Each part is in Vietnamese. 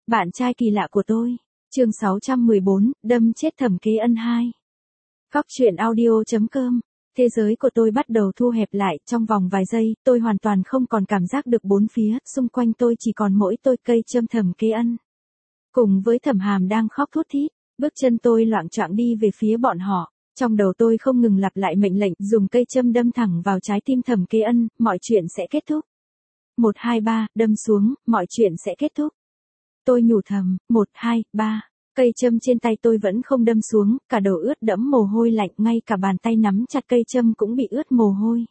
Bạn trai kỳ lạ của tôi. Chương 614, đâm chết Thẩm Kế Ân 2. Góc truyện audio.com. Thế giới của tôi bắt đầu thu hẹp lại, trong vòng vài giây, tôi hoàn toàn không còn cảm giác được bốn phía, xung quanh tôi chỉ còn mỗi tôi cây châm Thẩm Kế Ân. Cùng với Thẩm Hàm đang khóc thút thít, bước chân tôi loạng choạng đi về phía bọn họ. Trong đầu tôi không ngừng lặp lại mệnh lệnh, dùng cây châm đâm thẳng vào trái tim Thẩm Kế Ân, mọi chuyện sẽ kết thúc. 1, 2, 3, đâm xuống, mọi chuyện sẽ kết thúc. Tôi nhủ thầm, 1, 2, 3. Cây châm trên tay tôi vẫn không đâm xuống, cả đầu ướt đẫm mồ hôi lạnh, ngay cả bàn tay nắm chặt cây châm cũng bị ướt mồ hôi.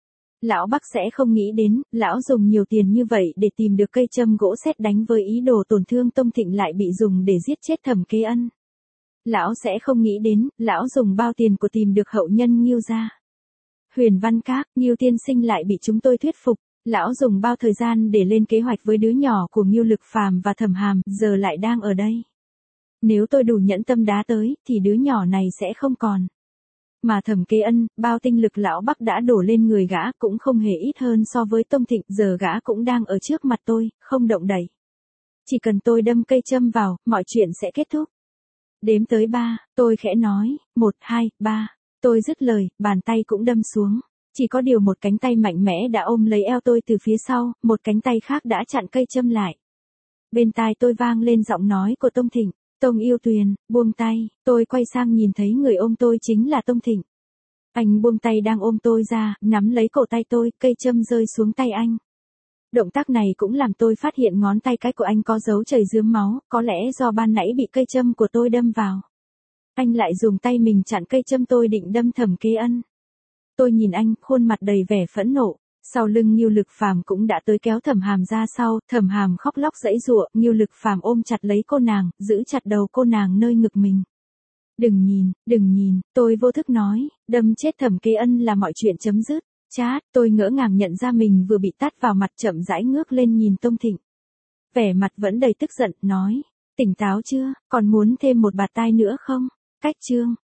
Lão Bắc sẽ không nghĩ đến, lão dùng nhiều tiền như vậy để tìm được cây châm gỗ sét đánh với ý đồ tổn thương Tông Thịnh lại bị dùng để giết chết Thẩm Kế Ân. Lão sẽ không nghĩ đến, lão dùng bao tiền của tìm được hậu nhân Ngưu gia. Huyền Văn Các, Ngưu tiên sinh lại bị chúng tôi thuyết phục. Lão dùng bao thời gian để lên kế hoạch với đứa nhỏ của Ngưu Lực Phàm và Thẩm Hàm, giờ lại đang ở đây. Nếu tôi đủ nhẫn tâm đá tới, thì đứa nhỏ này sẽ không còn. Mà Thẩm Kế Ân, bao tinh lực lão Bắc đã đổ lên người gã cũng không hề ít hơn so với Tông Thịnh, giờ gã cũng đang ở trước mặt tôi, không động đậy. Chỉ cần tôi đâm cây châm vào, mọi chuyện sẽ kết thúc. Đếm tới 3, tôi khẽ nói, 1, 2, 3. Tôi dứt lời, bàn tay cũng đâm xuống. Chỉ có điều một cánh tay mạnh mẽ đã ôm lấy eo tôi từ phía sau, một cánh tay khác đã chặn cây châm lại. Bên tai tôi vang lên giọng nói của Tông Thịnh, Tông Yêu Tuyền, buông tay, tôi quay sang nhìn thấy người ôm tôi chính là Tông Thịnh. Anh buông tay đang ôm tôi ra, nắm lấy cổ tay tôi, cây châm rơi xuống tay anh. Động tác này cũng làm tôi phát hiện ngón tay cái của anh có dấu chảy rướm máu, có lẽ do ban nãy bị cây châm của tôi đâm vào. Anh lại dùng tay mình chặn cây châm tôi định đâm Thẩm Kế Ân. Tôi nhìn anh, khuôn mặt đầy vẻ phẫn nộ. Sau lưng Ngưu Lực Phàm cũng đã tới kéo Thẩm Hàm ra sau, Thẩm Hàm khóc lóc giãy giụa, Ngưu Lực Phàm ôm chặt lấy cô nàng, giữ chặt đầu cô nàng nơi ngực mình. Đừng nhìn, tôi vô thức nói, đâm chết Thẩm Kế Ân là mọi chuyện chấm dứt. Chát, tôi ngỡ ngàng nhận ra mình vừa bị tát vào mặt, chậm rãi ngước lên nhìn Tông Thịnh. Vẻ mặt vẫn đầy tức giận, nói, tỉnh táo chưa, còn muốn thêm một bạt tai nữa không? Cách chương.